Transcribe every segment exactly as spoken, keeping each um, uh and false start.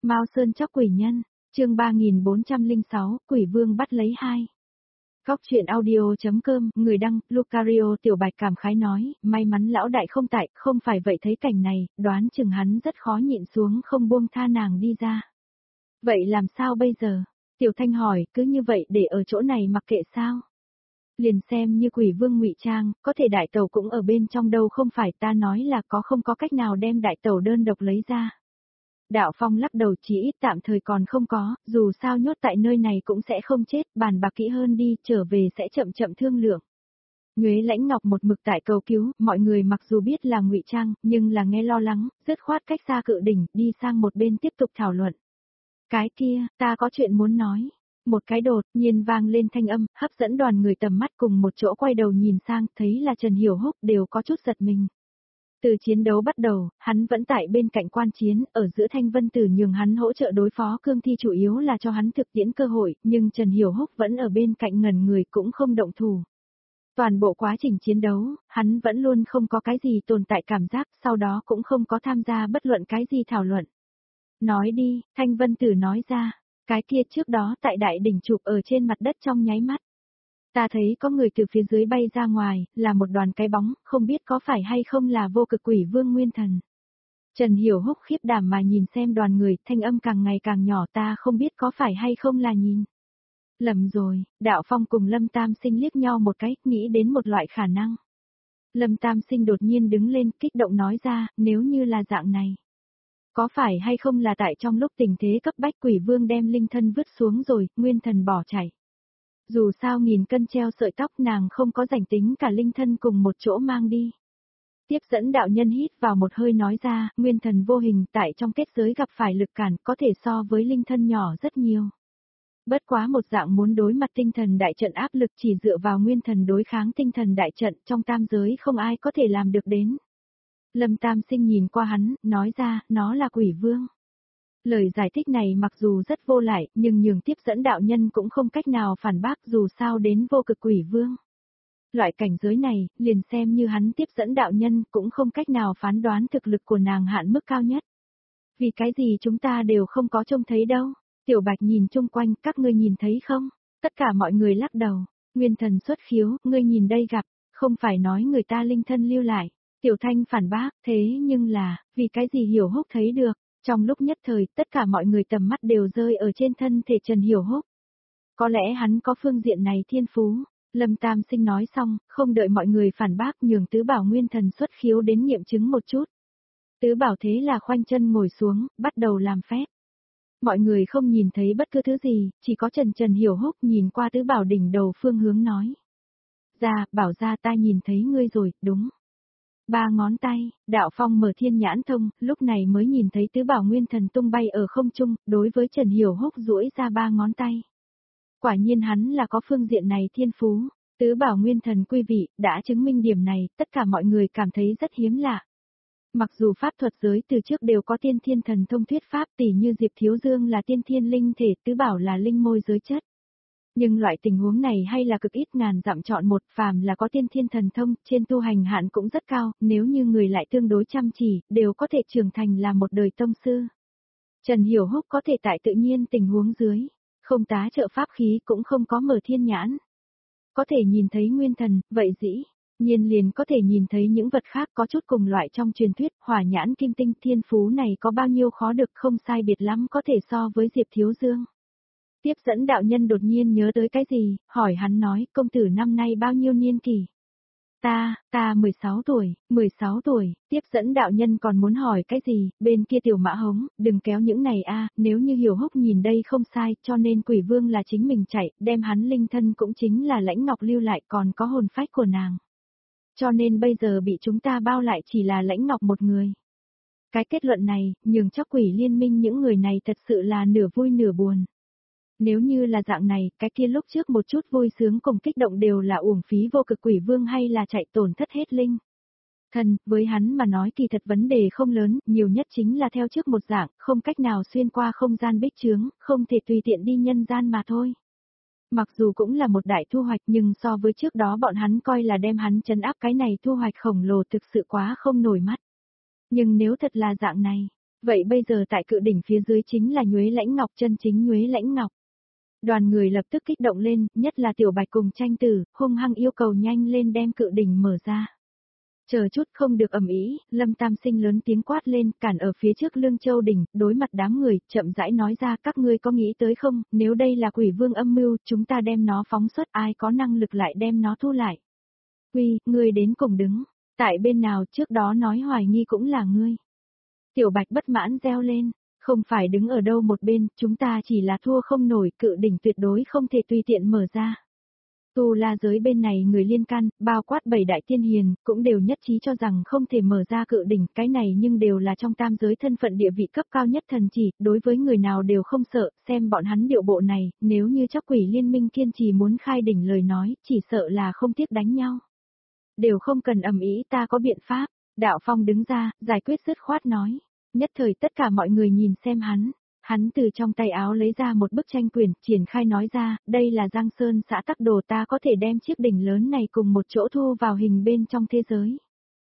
Mao Sơn chóc quỷ nhân, chương ba nghìn bốn trăm lẻ sáu, Quỷ Vương bắt lấy hai. Góc truyện audio.com, người đăng, Lucario Tiểu Bạch cảm khái nói, may mắn lão đại không tại, không phải vậy thấy cảnh này, đoán chừng hắn rất khó nhịn xuống không buông tha nàng đi ra. Vậy làm sao bây giờ? Tiểu Thanh hỏi, cứ như vậy để ở chỗ này mặc kệ sao? Liền xem như Quỷ Vương ngụy trang, có thể đại tẩu cũng ở bên trong đâu không phải ta nói là có không có cách nào đem đại tẩu đơn độc lấy ra. Đạo Phong lắc đầu chỉ ít tạm thời còn không có, dù sao nhốt tại nơi này cũng sẽ không chết, bàn bạc kỹ hơn đi, trở về sẽ chậm chậm thương lượng. Nhuế Lãnh Ngọc một mực tại cầu cứu, mọi người mặc dù biết là ngụy trang, nhưng là nghe lo lắng, dứt khoát cách xa cự đỉnh, đi sang một bên tiếp tục thảo luận. Cái kia, ta có chuyện muốn nói. Một cái đột nhiên vang lên thanh âm, hấp dẫn đoàn người tầm mắt cùng một chỗ quay đầu nhìn sang, thấy là Trần Hiểu Húc đều có chút giật mình. Từ chiến đấu bắt đầu, hắn vẫn tại bên cạnh quan chiến, ở giữa Thanh Vân Tử nhường hắn hỗ trợ đối phó cương thi chủ yếu là cho hắn thực tiễn cơ hội, nhưng Trần Hiểu Húc vẫn ở bên cạnh ngẩn người cũng không động thủ. Toàn bộ quá trình chiến đấu, hắn vẫn luôn không có cái gì tồn tại cảm giác, sau đó cũng không có tham gia bất luận cái gì thảo luận. Nói đi, Thanh Vân Tử nói ra, cái kia trước đó tại đại đỉnh chụp ở trên mặt đất trong nháy mắt. Ta thấy có người từ phía dưới bay ra ngoài, là một đoàn cái bóng, không biết có phải hay không là vô cực quỷ vương nguyên thần. Trần Hiểu Húc khiếp đảm mà nhìn xem đoàn người, thanh âm càng ngày càng nhỏ, ta không biết có phải hay không là nhìn. Lầm rồi, Đạo Phong cùng Lâm Tam Sinh liếc nhau một cái, nghĩ đến một loại khả năng. Lâm Tam Sinh đột nhiên đứng lên, kích động nói ra, nếu như là dạng này. Có phải hay không là tại trong lúc tình thế cấp bách quỷ vương đem linh thân vứt xuống rồi, nguyên thần bỏ chạy. Dù sao nghìn cân treo sợi tóc nàng không có rảnh tính cả linh thân cùng một chỗ mang đi. Tiếp dẫn đạo nhân hít vào một hơi nói ra, nguyên thần vô hình tại trong kết giới gặp phải lực cản có thể so với linh thân nhỏ rất nhiều. Bất quá một dạng muốn đối mặt tinh thần đại trận áp lực chỉ dựa vào nguyên thần đối kháng tinh thần đại trận trong tam giới không ai có thể làm được đến. Lâm Tam Sinh nhìn qua hắn, nói ra, nó là quỷ vương. Lời giải thích này mặc dù rất vô lại, nhưng nhường tiếp dẫn đạo nhân cũng không cách nào phản bác dù sao đến vô cực quỷ vương. Loại cảnh giới này, liền xem như hắn tiếp dẫn đạo nhân cũng không cách nào phán đoán thực lực của nàng hạn mức cao nhất. Vì cái gì chúng ta đều không có trông thấy đâu. Tiểu Bạch nhìn chung quanh, các ngươi nhìn thấy không? Tất cả mọi người lắc đầu. Nguyên thần xuất khiếu, ngươi nhìn đây gặp, không phải nói người ta linh thân lưu lại. Tiểu Thanh phản bác, thế nhưng là, vì cái gì Hiểu Húc thấy được? Trong lúc nhất thời, tất cả mọi người tầm mắt đều rơi ở trên thân thể Trần Hiểu Húc. Có lẽ hắn có phương diện này thiên phú. Lâm Tam Sinh nói xong, không đợi mọi người phản bác nhường Tứ Bảo Nguyên Thần xuất khiếu đến nghiệm chứng một chút. Tứ Bảo thế là khoanh chân ngồi xuống, bắt đầu làm phép. Mọi người không nhìn thấy bất cứ thứ gì, chỉ có Trần Trần Hiểu Húc nhìn qua Tứ Bảo đỉnh đầu phương hướng nói. Ra, bảo ra ta nhìn thấy ngươi rồi, đúng. Ba ngón tay, Đạo Phong mở thiên nhãn thông, lúc này mới nhìn thấy Tứ Bảo Nguyên Thần tung bay ở không trung, đối với Trần Hiểu Húc duỗi ra ba ngón tay. Quả nhiên hắn là có phương diện này thiên phú, Tứ Bảo Nguyên Thần quý vị, đã chứng minh điểm này, tất cả mọi người cảm thấy rất hiếm lạ. Mặc dù pháp thuật giới từ trước đều có tiên thiên thần thông thuyết pháp tỉ như Diệp Thiếu Dương là tiên thiên linh thể, Tứ Bảo là linh môi giới chất. Nhưng loại tình huống này hay là cực ít ngàn dặm chọn một, phàm là có tiên thiên thần thông, trên tu hành hạn cũng rất cao, nếu như người lại tương đối chăm chỉ, đều có thể trưởng thành là một đời tông sư. Trần Hiểu Húc có thể tại tự nhiên tình huống dưới, không tá trợ pháp khí cũng không có mở thiên nhãn. Có thể nhìn thấy nguyên thần, vậy dĩ nhiên liền có thể nhìn thấy những vật khác có chút cùng loại trong truyền thuyết, hỏa nhãn kim tinh thiên phú này có bao nhiêu khó được không sai biệt lắm có thể so với Diệp Thiếu Dương. Tiếp dẫn đạo nhân đột nhiên nhớ tới cái gì, hỏi hắn nói, công tử năm nay bao nhiêu niên kỷ? Ta, ta mười sáu tuổi, mười sáu tuổi, tiếp dẫn đạo nhân còn muốn hỏi cái gì, bên kia Tiểu Mã hống, đừng kéo những này a, nếu như Hiểu Húc nhìn đây không sai, cho nên quỷ vương là chính mình chạy, đem hắn linh thân cũng chính là Lãnh Ngọc lưu lại còn có hồn phách của nàng. Cho nên bây giờ bị chúng ta bao lại chỉ là Lãnh Ngọc một người. Cái kết luận này, nhường cho quỷ liên minh những người này thật sự là nửa vui nửa buồn. Nếu như là dạng này, cái kia lúc trước một chút vui sướng cùng kích động đều là uổng phí vô cực quỷ vương hay là chạy tổn thất hết linh. Thần, với hắn mà nói kỳ thật vấn đề không lớn, nhiều nhất chính là theo trước một dạng, không cách nào xuyên qua không gian bích chướng, không thể tùy tiện đi nhân gian mà thôi. Mặc dù cũng là một đại thu hoạch nhưng so với trước đó bọn hắn coi là đem hắn trấn áp cái này thu hoạch khổng lồ thực sự quá không nổi mắt. Nhưng nếu thật là dạng này, Vậy bây giờ tại cự đỉnh phía dưới chính là Nhuế Lãnh Ngọc, chân chính Nhuế Lãnh Ngọc. Đoàn người lập tức kích động lên, nhất là Tiểu Bạch cùng Tranh Tử, hung hăng yêu cầu nhanh lên đem cự đỉnh mở ra. Chờ chút không được ầm ĩ, Lâm Tam Sinh lớn tiếng quát lên, cản ở phía trước Lương Châu đỉnh, đối mặt đám người, chậm rãi nói ra, các ngươi có nghĩ tới không, nếu đây là Quỷ Vương âm mưu, chúng ta đem nó phóng xuất, ai có năng lực lại đem nó thu lại. Quy, ngươi đến cùng đứng, tại bên nào trước đó nói hoài nghi cũng là ngươi. Tiểu Bạch bất mãn reo lên, không phải đứng ở đâu một bên, chúng ta chỉ là thua không nổi, cự đỉnh tuyệt đối không thể tùy tiện mở ra. Tu La giới bên này người liên can, bao quát bảy đại tiên hiền, cũng đều nhất trí cho rằng không thể mở ra cự đỉnh, cái này nhưng đều là trong tam giới thân phận địa vị cấp cao nhất thần chỉ, đối với người nào đều không sợ, xem bọn hắn điệu bộ này, nếu như chóc quỷ liên minh kiên trì muốn khai đỉnh lời nói, chỉ sợ là không tiếc đánh nhau. Đều không cần ầm ĩ, ta có biện pháp, Đạo Phong đứng ra, giải quyết dứt khoát nói. Nhất thời tất cả mọi người nhìn xem hắn, hắn từ trong tay áo lấy ra một bức tranh quyển, triển khai nói ra, đây là Giang Sơn xã tắc đồ, ta có thể đem chiếc đỉnh lớn này cùng một chỗ thu vào hình bên trong thế giới.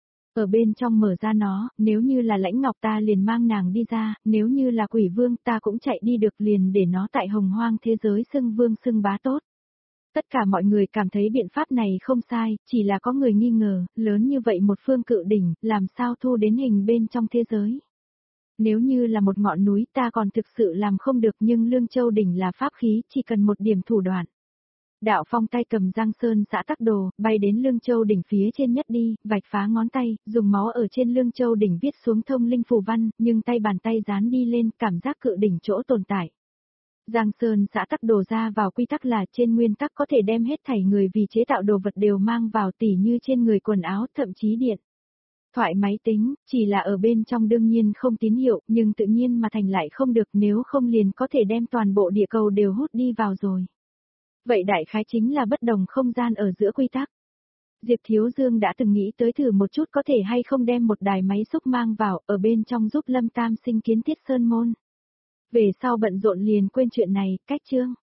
Ở bên trong mở ra nó, nếu như là Lãnh Ngọc ta liền mang nàng đi ra, nếu như là Quỷ Vương ta cũng chạy đi được liền để nó tại hồng hoang thế giới xưng vương xưng bá tốt. Tất cả mọi người cảm thấy biện pháp này không sai, chỉ là có người nghi ngờ, lớn như vậy một phương cự đỉnh, làm sao thu đến hình bên trong thế giới. Nếu như là một ngọn núi ta còn thực sự làm không được, nhưng Lương Châu đỉnh là pháp khí, chỉ cần một điểm thủ đoạn. Đạo Phong tay cầm Giang Sơn xã tắc đồ, bay đến Lương Châu đỉnh phía trên nhất đi, vạch phá ngón tay, dùng máu ở trên Lương Châu đỉnh viết xuống thông linh phù văn, nhưng tay bàn tay dán đi lên, cảm giác cự đỉnh chỗ tồn tại. Giang Sơn xã tắc đồ ra vào quy tắc là trên nguyên tắc có thể đem hết thảy người vì chế tạo đồ vật đều mang vào, tỉ như trên người quần áo, thậm chí điện thoại máy tính, chỉ là ở bên trong đương nhiên không tín hiệu, nhưng tự nhiên mà thành lại không được, nếu không liền có thể đem toàn bộ địa cầu đều hút đi vào rồi. Vậy đại khái chính là bất đồng không gian ở giữa quy tắc. Diệp Thiếu Dương đã từng nghĩ tới thử một chút có thể hay không đem một đài máy xúc mang vào, ở bên trong giúp Lâm Tam Sinh kiến thiết sơn môn. Về sau bận rộn liền quên chuyện này, cách chương.